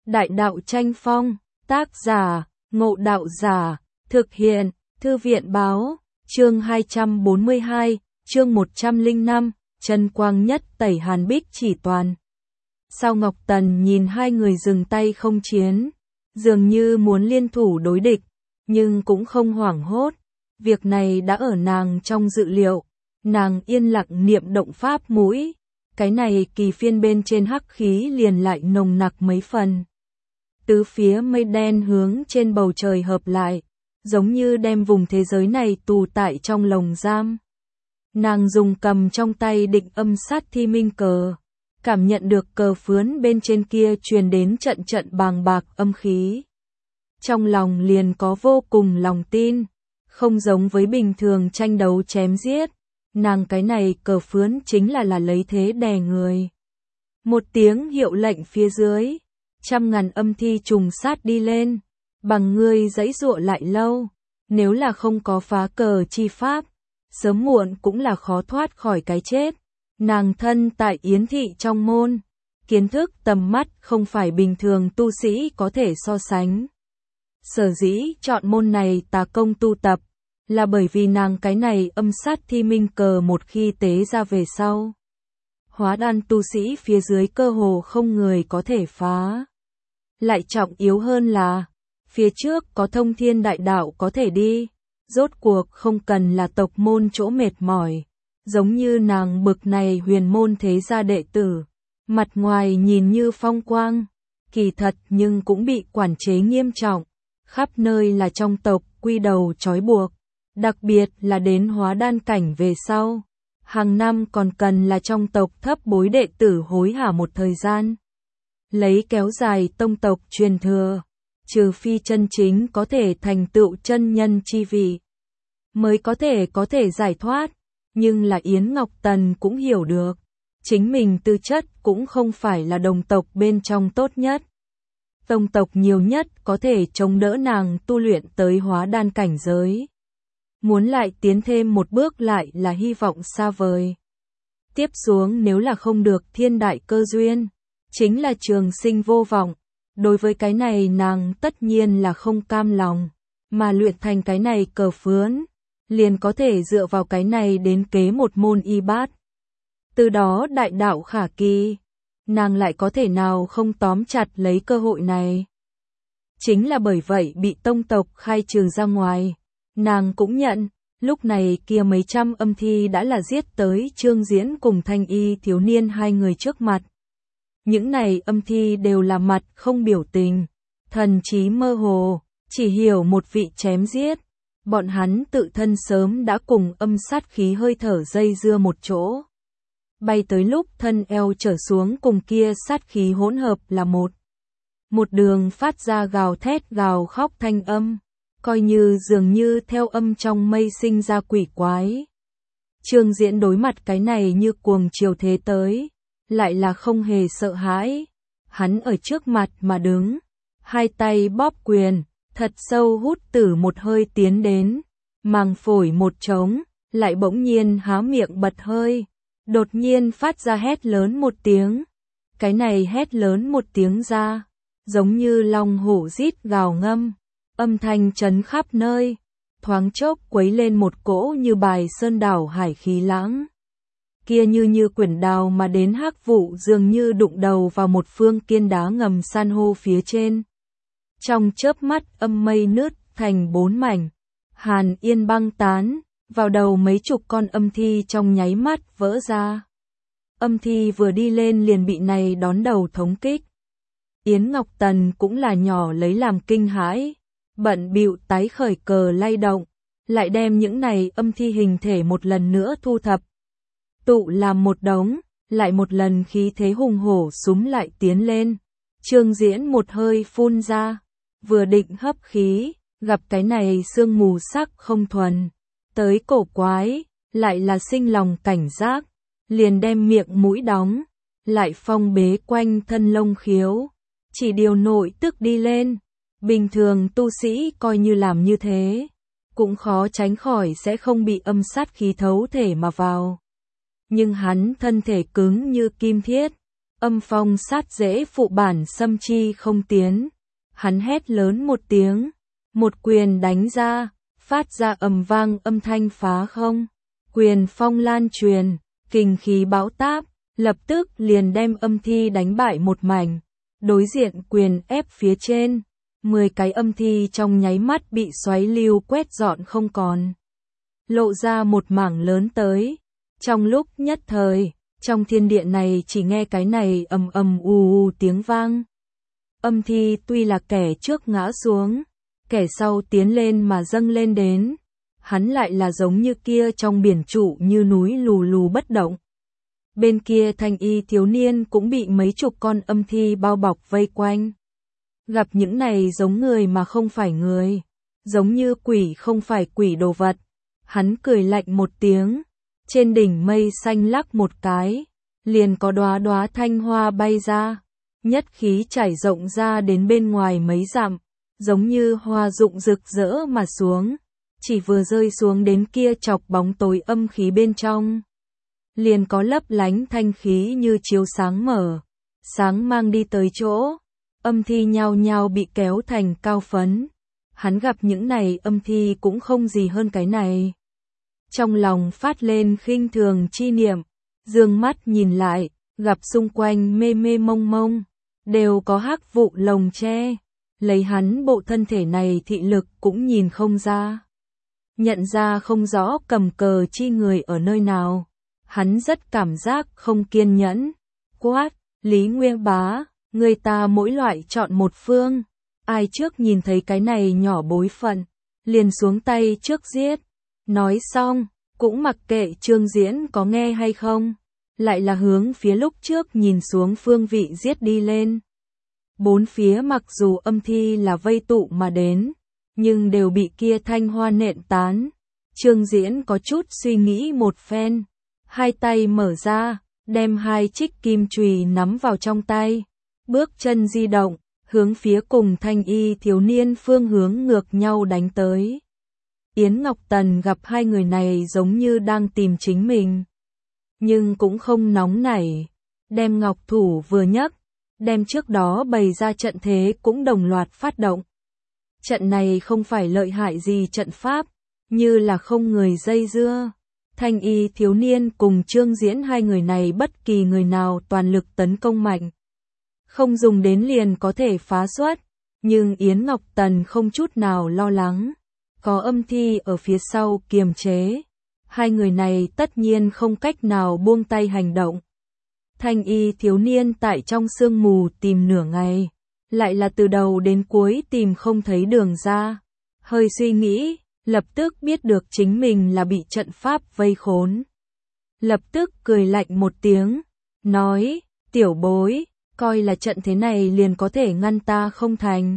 Đại đạo tranh phong, tác giả, Ngộ Đạo Giả, thực hiện, Thư viện báo, chương 242, chương 105, Chân Quang Nhất Tẩy Hàn Bích Chỉ Toàn. Sao Ngọc Tần nhìn hai người dừng tay không chiến, dường như muốn liên thủ đối địch, nhưng cũng không hoảng hốt. Việc này đã ở nàng trong dự liệu, nàng yên lặng niệm động pháp mũi. Cái này kỳ phiên bên trên hắc khí liền lại nồng nặc mấy phần. Tứ phía mây đen hướng trên bầu trời hợp lại, giống như đem vùng thế giới này tù tại trong lồng giam. Nàng dùng cầm trong tay định âm sát thi minh cờ, cảm nhận được cờ phướn bên trên kia truyền đến trận trận bàng bạc âm khí. Trong lòng liền có vô cùng lòng tin, không giống với bình thường tranh đấu chém giết. Nàng cái này cờ phướn chính là lấy thế đè người. Một tiếng hiệu lệnh phía dưới, trăm ngàn âm thi trùng sát đi lên, bằng ngươi giãy giụa lại lâu, nếu là không có phá cờ chi pháp, sớm muộn cũng là khó thoát khỏi cái chết. Nàng thân tại Yến thị trong môn, kiến thức tầm mắt không phải bình thường tu sĩ có thể so sánh. Sở dĩ chọn môn này tà công tu tập, là bởi vì nàng cái này âm sát thi minh cờ một khi tế ra về sau. Hóa đan tu sĩ phía dưới cơ hồ không người có thể phá. Lại trọng yếu hơn là, phía trước có thông thiên đại đạo có thể đi, rốt cuộc không cần là tộc môn chỗ mệt mỏi. Giống như nàng bực này huyền môn thế gia đệ tử, mặt ngoài nhìn như phong quang, kỳ thật nhưng cũng bị quản chế nghiêm trọng, khắp nơi là trong tộc quy đầu trói buộc. Đặc biệt là đến hóa đan cảnh về sau, hàng năm còn cần là trong tộc thấp bối đệ tử hối hả một thời gian. Lấy kéo dài tông tộc truyền thừa, trừ phi chân chính có thể thành tựu chân nhân chi vị, mới có thể giải thoát. Nhưng là Yến Ngọc Tần cũng hiểu được, chính mình tư chất cũng không phải là đồng tộc bên trong tốt nhất. Tông tộc nhiều nhất có thể chống đỡ nàng tu luyện tới hóa đan cảnh giới. Muốn lại tiến thêm một bước lại là hy vọng xa vời. Tiếp xuống nếu là không được thiên đại cơ duyên, chính là trường sinh vô vọng. Đối với cái này nàng tất nhiên là không cam lòng, mà luyện thành cái này cờ phướn, liền có thể dựa vào cái này đến kế một môn y bát. Từ đó đại đạo khả kỳ, nàng lại có thể nào không tóm chặt lấy cơ hội này. Chính là bởi vậy bị tông tộc khai trừ ra ngoài. Nàng cũng nhận, lúc này kia mấy trăm âm thi đã là giết tới Trương Diễn cùng Thanh Y thiếu niên hai người trước mặt. Những này âm thi đều là mặt không biểu tình, thần trí mơ hồ, chỉ hiểu một vị chém giết. Bọn hắn tự thân sớm đã cùng âm sát khí hơi thở dây dưa một chỗ. Bay tới lúc thân eo trở xuống cùng kia sát khí hỗn hợp là một đường phát ra gào thét gào khóc thanh âm. Coi như dường như theo âm trong mây sinh ra quỷ quái. Trương Diễn đối mặt cái này như cuồng chiều thế tới, lại là không hề sợ hãi. Hắn ở trước mặt mà đứng, hai tay bóp quyền, thật sâu hút tử một hơi tiến đến, màng phổi một trống, lại bỗng nhiên há miệng bật hơi, đột nhiên phát ra hét lớn một tiếng. Cái này hét lớn một tiếng ra, giống như long hổ rít gào ngâm. Âm thanh chấn khắp nơi, thoáng chốc quấy lên một cỗ như bài sơn đảo hải khí lãng. Kia như quyển đào mà đến hắc vụ dường như đụng đầu vào một phương kiên đá ngầm san hô phía trên. Trong chớp mắt âm mây nứt thành bốn mảnh, hàn yên băng tán, vào đầu mấy chục con âm thi trong nháy mắt vỡ ra. Âm thi vừa đi lên liền bị này đón đầu thống kích. Yến Ngọc Tần cũng là nhỏ lấy làm kinh hãi. Bận bịu tái khởi cờ lay động, lại đem những này âm thi hình thể một lần nữa thu thập. Tụ làm một đống, lại một lần khí thế hùng hổ súm lại tiến lên. Trương Diễn một hơi phun ra, vừa định hấp khí, gặp cái này sương mù sắc không thuần. Tới cổ quái, lại là sinh lòng cảnh giác, liền đem miệng mũi đóng, lại phong bế quanh thân lông khiếu. Chỉ điều nội tức đi lên. Bình thường tu sĩ coi như làm như thế, cũng khó tránh khỏi sẽ không bị âm sát khí thấu thể mà vào. Nhưng hắn thân thể cứng như kim thiết, Âm phong sát dễ phụ bản xâm chi không tiến. Hắn hét lớn một tiếng, một quyền đánh ra, phát ra ầm vang âm thanh phá không. Quyền phong lan truyền, kình khí bão táp, lập tức liền đem âm thi đánh bại một mảnh. Đối diện quyền ép phía trên, 10 cái âm thi trong nháy mắt bị xoáy lưu quét dọn không còn. Lộ ra một mảng lớn tới. Trong lúc nhất thời, trong thiên địa này chỉ nghe cái này ầm ầm ù tiếng vang. Âm thi tuy là kẻ trước ngã xuống, kẻ sau tiến lên mà dâng lên đến. Hắn lại là giống như kia trong biển trụ như núi lù lù bất động. Bên kia thanh y thiếu niên cũng bị mấy chục con âm thi bao bọc vây quanh. Gặp những này giống người mà không phải người, giống như quỷ không phải quỷ đồ vật. Hắn cười lạnh một tiếng, trên đỉnh mây xanh lắc một cái, liền có đóa đóa thanh hoa bay ra, nhất khí trải rộng ra đến bên ngoài mấy dặm, giống như hoa rụng rực rỡ mà xuống, chỉ vừa rơi xuống đến kia chọc bóng tối âm khí bên trong. Liền có lấp lánh thanh khí như chiếu sáng mở, sáng mang đi tới chỗ, âm thi nhao nhao bị kéo thành cao phấn. Hắn gặp những này âm thi cũng không gì hơn cái này. Trong lòng phát lên khinh thường chi niệm, dương mắt nhìn lại, gặp xung quanh mê mê mông mông, đều có hắc vụ lồng che, lấy hắn bộ thân thể này thị lực cũng nhìn không ra. Nhận ra không rõ cầm cờ chi người ở nơi nào, hắn rất cảm giác không kiên nhẫn, quát, Lý Nguyên Bá, người ta mỗi loại chọn một phương, ai trước nhìn thấy cái này nhỏ bối phận, liền xuống tay trước giết. Nói xong, cũng mặc kệ Trương Diễn có nghe hay không, lại là hướng phía lúc trước nhìn xuống phương vị giết đi lên. Bốn phía mặc dù âm thi là vây tụ mà đến, nhưng đều bị kia thanh hoa nện tán. Trương Diễn có chút suy nghĩ một phen, hai tay mở ra, đem hai trích kim chùy nắm vào trong tay, bước chân di động, hướng phía cùng thanh y thiếu niên phương hướng ngược nhau đánh tới. Yến Ngọc Tần gặp hai người này giống như đang tìm chính mình, nhưng cũng không nóng nảy, đem ngọc thủ vừa nhấc, đem trước đó bày ra trận thế cũng đồng loạt phát động. Trận này không phải lợi hại gì trận pháp, như là không người dây dưa. Thanh y thiếu niên cùng Trương Diễn hai người này bất kỳ người nào toàn lực tấn công mạnh, không dùng đến liền có thể phá xuất, nhưng Yến Ngọc Tần không chút nào lo lắng. Có âm thi ở phía sau kiềm chế, hai người này tất nhiên không cách nào buông tay hành động. Thanh y thiếu niên tại trong sương mù tìm nửa ngày, lại là từ đầu đến cuối tìm không thấy đường ra. Hơi suy nghĩ, lập tức biết được chính mình là bị trận pháp vây khốn. Lập tức cười lạnh một tiếng, nói, tiểu bối, coi là trận thế này liền có thể ngăn ta không thành.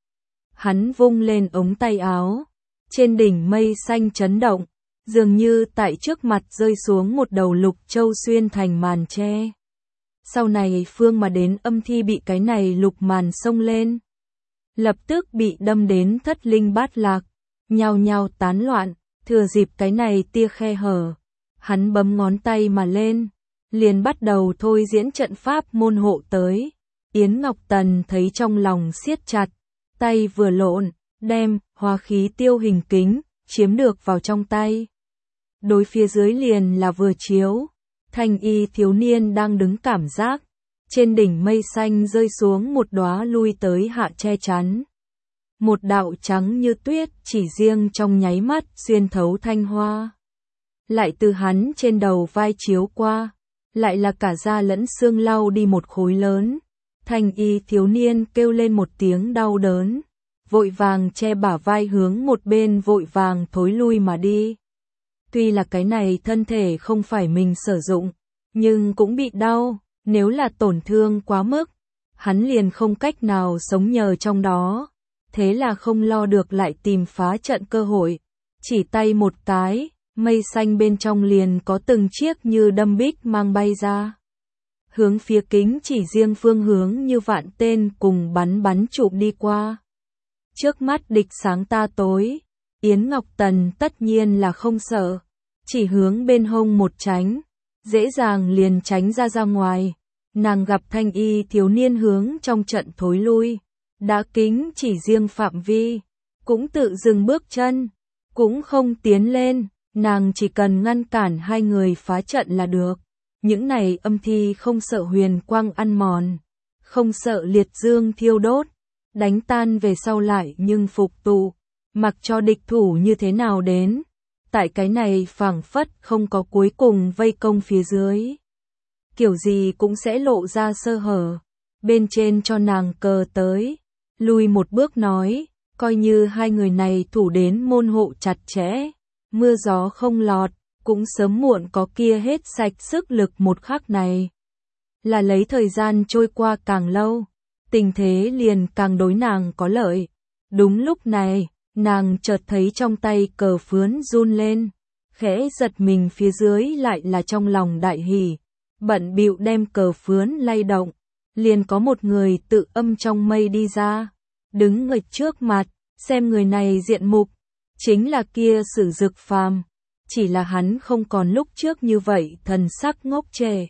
Hắn vung lên ống tay áo. Trên đỉnh mây xanh chấn động, dường như tại trước mặt rơi xuống một đầu lục châu xuyên thành màn che. Sau này phương mà đến âm thi bị cái này lục màn xông lên, lập tức bị đâm đến thất linh bát lạc, nhao nhao tán loạn, thừa dịp cái này tia khe hở. Hắn bấm ngón tay mà lên, liền bắt đầu thôi diễn trận pháp môn hộ tới. Yến Ngọc Tần thấy trong lòng siết chặt, tay vừa lộn, đem hóa khí tiêu hình kính chiếm được vào trong tay. Đối phía dưới liền là vừa chiếu, thanh y thiếu niên đang đứng cảm giác, trên đỉnh mây xanh rơi xuống một đóa lui tới hạ che chắn. Một đạo trắng như tuyết chỉ riêng trong nháy mắt xuyên thấu thanh hoa. Lại từ hắn trên đầu vai chiếu qua, lại là cả da lẫn xương lau đi một khối lớn. Thanh y thiếu niên kêu lên một tiếng đau đớn, vội vàng che bả vai hướng một bên vội vàng thối lui mà đi. Tuy là cái này thân thể không phải mình sử dụng, nhưng cũng bị đau, nếu là tổn thương quá mức, hắn liền không cách nào sống nhờ trong đó. Thế là không lo được lại tìm phá trận cơ hội, chỉ tay một cái, mây xanh bên trong liền có từng chiếc như đâm bích mang bay ra. Hướng phía kính chỉ riêng phương hướng như vạn tên cùng bắn chụp đi qua. Trước mắt địch sáng ta tối, Yến Ngọc Tần tất nhiên là không sợ, chỉ hướng bên hông một tránh, dễ dàng liền tránh ra ngoài. nàng gặp thanh y thiếu niên hướng trong trận thối lui, đã kính chỉ riêng phạm vi, cũng tự dừng bước chân, cũng không tiến lên, nàng chỉ cần ngăn cản hai người phá trận là được. Những này âm thi không sợ huyền quang ăn mòn, không sợ liệt dương thiêu đốt, đánh tan về sau lại nhưng phục tụ, mặc cho địch thủ như thế nào đến. Tại cái này phảng phất không có cuối cùng vây công phía dưới. Kiểu gì cũng sẽ lộ ra sơ hở, bên trên cho nàng cờ tới, lùi một bước nói, coi như hai người này thủ đến môn hộ chặt chẽ, mưa gió không lọt, cũng sớm muộn có kia hết sạch sức lực một khắc này. Là lấy thời gian trôi qua càng lâu, tình thế liền càng đối nàng có lợi. Đúng lúc này, nàng chợt thấy trong tay cờ phướn run lên, khẽ giật mình phía dưới lại là trong lòng đại hỉ, bận bịu đem cờ phướn lay động, liền có một người tự âm trong mây đi ra, đứng nghịch trước mặt, xem người này diện mục, chính là kia Sử Dực Phàm, chỉ là hắn không còn lúc trước như vậy thần sắc ngốc trệ,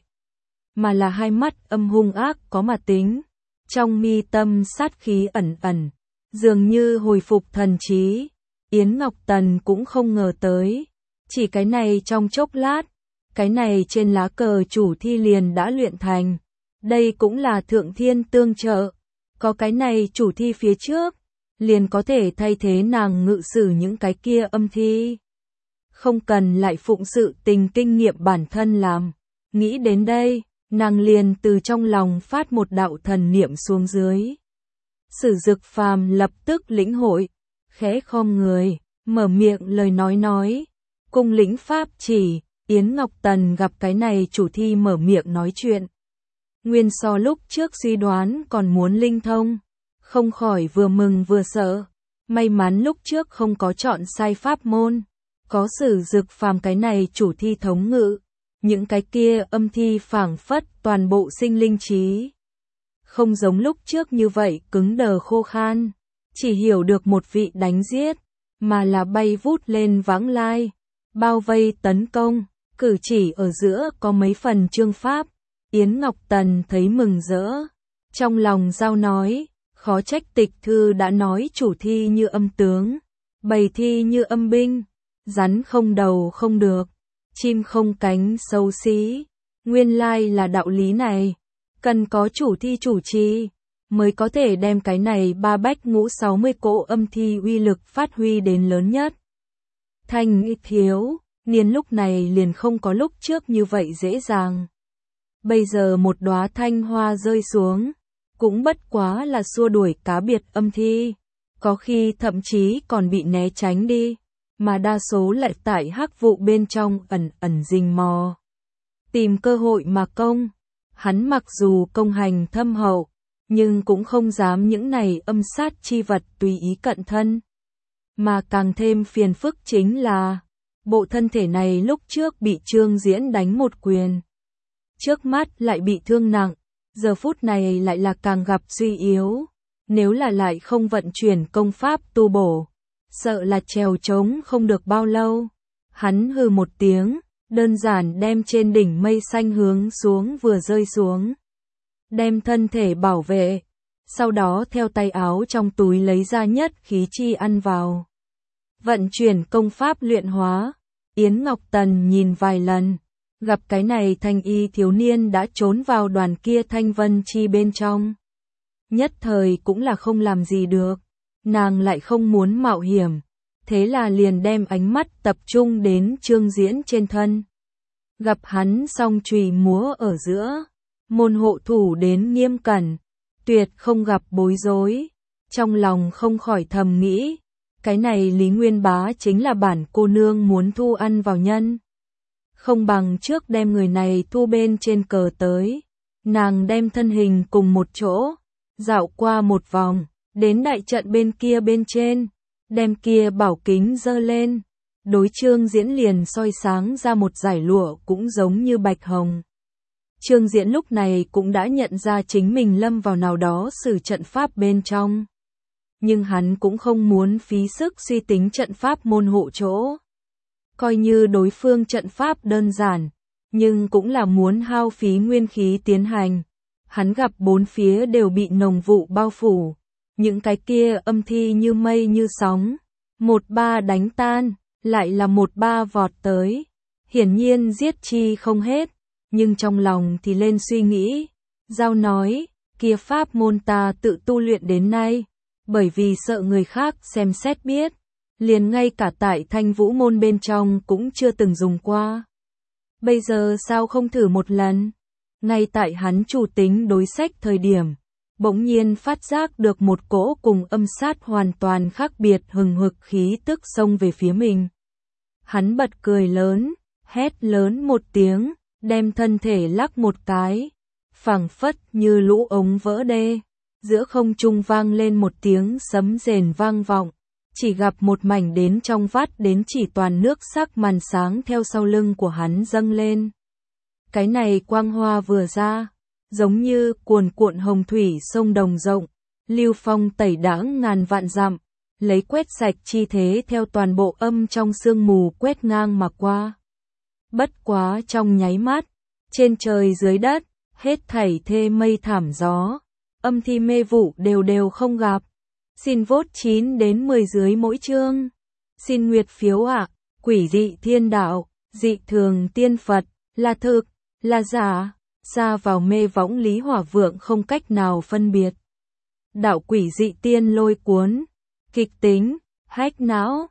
mà là hai mắt âm hung ác có mà tính, trong mi tâm sát khí ẩn ẩn, dường như hồi phục thần trí. Yến Ngọc Tần cũng không ngờ tới, chỉ cái này trong chốc lát, cái này trên lá cờ chủ thi liền đã luyện thành, đây cũng là thượng thiên tương trợ, có cái này chủ thi phía trước, liền có thể thay thế nàng ngự sử những cái kia âm thi. Không cần lại phụng sự tình kinh nghiệm bản thân làm, nghĩ đến đây, nàng liền từ trong lòng phát một đạo thần niệm xuống dưới. Sử Dực Phàm lập tức lĩnh hội, khẽ khom người, mở miệng lời nói, cung lĩnh pháp chỉ. Yến Ngọc Tần gặp cái này chủ thi mở miệng nói chuyện. Nguyên so lúc trước suy đoán còn muốn linh thông, không khỏi vừa mừng vừa sợ, may mắn lúc trước không có chọn sai pháp môn, có Sử Dực Phàm cái này chủ thi thống ngự, những cái kia âm thi phảng phất toàn bộ sinh linh trí. Không giống lúc trước như vậy cứng đờ khô khan, chỉ hiểu được một vị đánh giết, mà là bay vút lên vãng lai, bao vây tấn công, cử chỉ ở giữa có mấy phần chương pháp. Yến Ngọc Tần thấy mừng rỡ, trong lòng giao nói, khó trách tịch thư đã nói chủ thi như âm tướng, bầy thi như âm binh, rắn không đầu không được, chim không cánh xấu xí, nguyên lai là đạo lý này, cần có chủ thi chủ trì, mới có thể đem cái này ba bách ngũ 60 cỗ âm thi uy lực phát huy đến lớn nhất. Thanh thiếu niên lúc này liền không có lúc trước như vậy dễ dàng. Bây giờ một đóa thanh hoa rơi xuống, cũng bất quá là xua đuổi cá biệt âm thi, có khi thậm chí còn bị né tránh đi, mà đa số lại tại hắc vụ bên trong ẩn ẩn rình mò, tìm cơ hội mà công. Hắn mặc dù công hành thâm hậu, nhưng cũng không dám những này âm sát chi vật tùy ý cận thân. Mà càng thêm phiền phức chính là, bộ thân thể này lúc trước bị Trương Diễn đánh một quyền, trước mắt lại bị thương nặng, giờ phút này lại là càng gặp suy yếu, nếu là lại không vận chuyển công pháp tu bổ, sợ là trèo trống không được bao lâu. Hắn hừ một tiếng, đơn giản đem trên đỉnh mây xanh hướng xuống vừa rơi xuống, đem thân thể bảo vệ, sau đó theo tay áo trong túi lấy ra nhất khí chi ăn vào. Vận chuyển công pháp luyện hóa, Yến Ngọc Tần nhìn vài lần, gặp cái này thanh y thiếu niên đã trốn vào đoàn kia thanh vân chi bên trong. Nhất thời cũng là không làm gì được, nàng lại không muốn mạo hiểm, thế là liền đem ánh mắt tập trung đến Trương Diễn trên thân. Gặp hắn song chùy múa ở giữa, môn hộ thủ đến nghiêm cẩn, tuyệt không gặp bối rối, trong lòng không khỏi thầm nghĩ, cái này Lý Nguyên Bá chính là bản cô nương muốn thu ăn vào nhân. Không bằng trước đem người này thu bên trên cờ tới, nàng đem thân hình cùng một chỗ, dạo qua một vòng, đến đại trận bên kia bên trên, đem kia bảo kính giơ lên, đối Trương Diễn liền soi sáng ra một dải lụa cũng giống như bạch hồng. Trương Diễn lúc này cũng đã nhận ra chính mình lâm vào nào đó sử trận pháp bên trong. Nhưng hắn cũng không muốn phí sức suy tính trận pháp môn hộ chỗ. Coi như đối phương trận pháp đơn giản, nhưng cũng là muốn hao phí nguyên khí tiến hành, Hắn gặp bốn phía đều bị nồng vụ bao phủ, những cái kia âm thi như mây như sóng, một ba đánh tan, lại là một ba vọt tới, hiển nhiên giết chi không hết, nhưng trong lòng thì lên suy nghĩ, Giao nói, kia pháp môn ta tự tu luyện đến nay, bởi vì sợ người khác xem xét biết, liền ngay cả tại Thanh Vũ môn bên trong cũng chưa từng dùng qua. Bây giờ sao không thử một lần? Ngay tại hắn chủ tính đối sách thời điểm, bỗng nhiên phát giác được một cỗ cùng âm sát hoàn toàn khác biệt hừng hực khí tức xông về phía mình. Hắn bật cười lớn, hét lớn một tiếng, đem thân thể lắc một cái, phảng phất như lũ ống vỡ đê, giữa không trung vang lên một tiếng sấm rền vang vọng, chỉ gặp một mảnh đến trong vắt đến chỉ toàn nước sắc màn sáng theo sau lưng của hắn dâng lên. Cái này quang hoa vừa ra, giống như cuồn cuộn hồng thủy sông đồng rộng, lưu phong tẩy đãng ngàn vạn dặm, lấy quét sạch chi thế theo toàn bộ âm trong sương mù quét ngang mà qua. Bất quá trong nháy mắt, trên trời dưới đất, hết thảy thê mây thảm gió, âm thi mê vụ đều đều không gặp. Xin vote 9 đến 10 dưới mỗi chương. Xin nguyệt phiếu ạ. Quỷ dị thiên đạo, dị thường tiên Phật, là thực, là giả, xa vào mê võng Lý Hỏa Vượng không cách nào phân biệt. Đạo quỷ dị tiên lôi cuốn, kịch tính, hách não,